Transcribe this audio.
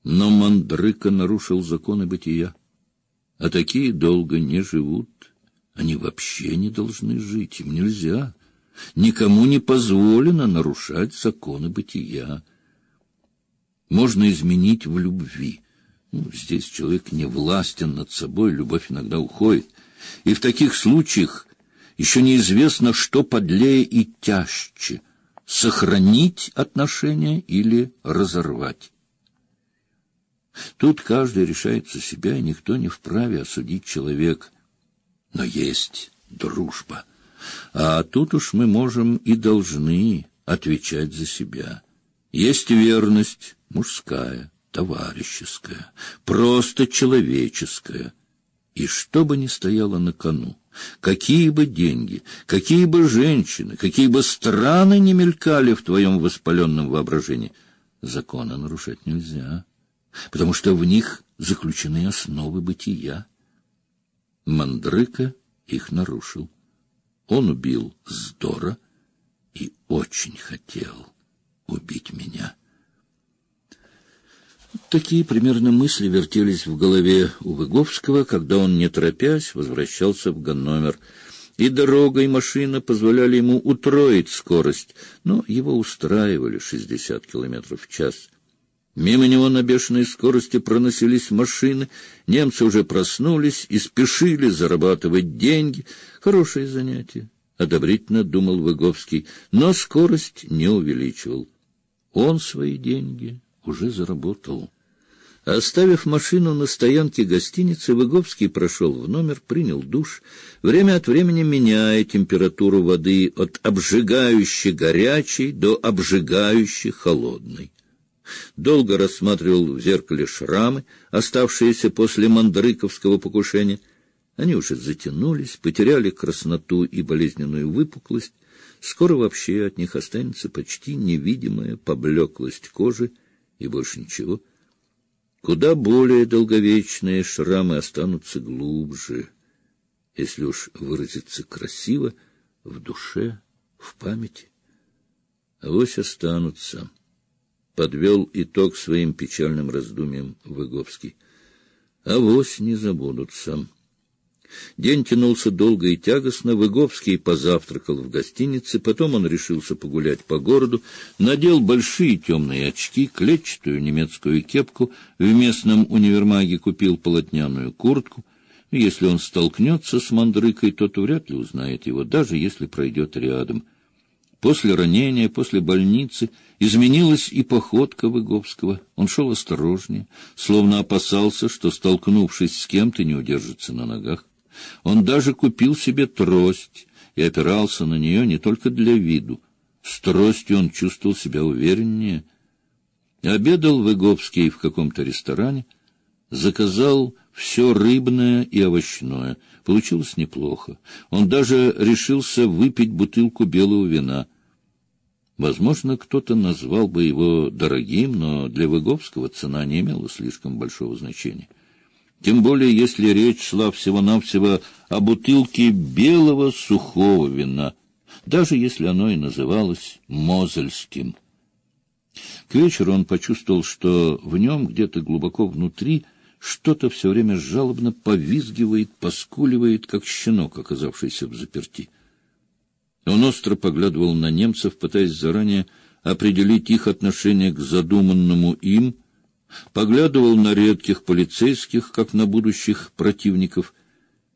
Но Мандрыка нарушил законы бытия, а такие долго не живут. Они вообще не должны жить, им нельзя. Никому не позволено нарушать законы бытия. Можно изменить в любви. Здесь человек не властен над собой, любовь иногда уходит. И в таких случаях еще неизвестно, что подлее и тяжче — сохранить отношения или разорвать. Тут каждый решает за себя, и никто не вправе осудить человека. Но есть дружба. А тут уж мы можем и должны отвечать за себя. Есть верность мужская, товарищеская, просто человеческая. И что бы ни стояло на кону, какие бы деньги, какие бы женщины, какие бы страны не мелькали в твоем воспаленном воображении, закона нарушать нельзя, потому что в них заключены основы бытия. Мандрыка их нарушил. Он убил Здора и очень хотел убить меня. Такие примерно мысли вертелись в голове у Выговского, когда он, не торопясь, возвращался в Ганновер. И дорога, и машина позволяли ему утроить скорость, но его устраивали 60 километров в час. Мимо него на бешеной скорости проносились машины, немцы уже проснулись и спешили зарабатывать деньги. Хорошее занятие, одобрительно думал Выговский, но скорость не увеличивал. Он свои деньги уже заработал. Оставив машину на стоянке гостиницы, Выговский прошел в номер, принял душ, время от времени меняя температуру воды от обжигающе горячей до обжигающе холодной. Долго рассматривал в зеркале шрамы, оставшиеся после мандрыковского покушения. Они уже затянулись, потеряли красноту и болезненную выпуклость. Скоро вообще от них останется почти невидимая поблеклость кожи и больше ничего. Куда более долговечные шрамы останутся глубже, если уж выразиться красиво, в душе, в памяти. Авось останутся. Подвел итог своим печальным раздумьям Выговский. Авось не забудутся. День тянулся долго и тягостно. Выговский позавтракал в гостинице, потом он решился погулять по городу, надел большие темные очки, клетчатую немецкую кепку, в местном универмаге купил полотняную куртку. Если он столкнется с Мандрыкой, тот вряд ли узнает его, даже если пройдет рядом. После ранения, после больницы изменилась и походка Выговского. Он шел осторожнее, словно опасался, что, столкнувшись с кем-то, не удержится на ногах. Он даже купил себе трость и опирался на нее не только для виду. С тростью он чувствовал себя увереннее. Обедал Выговский в каком-то ресторане, заказал все рыбное и овощное. Получилось неплохо. Он даже решился выпить бутылку белого вина. Возможно, кто-то назвал бы его дорогим, но для Выговского цена не имела слишком большого значения. Тем более, если речь шла всего-навсего о бутылке белого сухого вина, даже если оно и называлось мозельским. К вечеру он почувствовал, что в нем где-то глубоко внутри что-то все время жалобно повизгивает, поскуливает, как щенок, оказавшийся взаперти. Он остро поглядывал на немцев, пытаясь заранее определить их отношение к задуманному им, поглядывал на редких полицейских, как на будущих противников,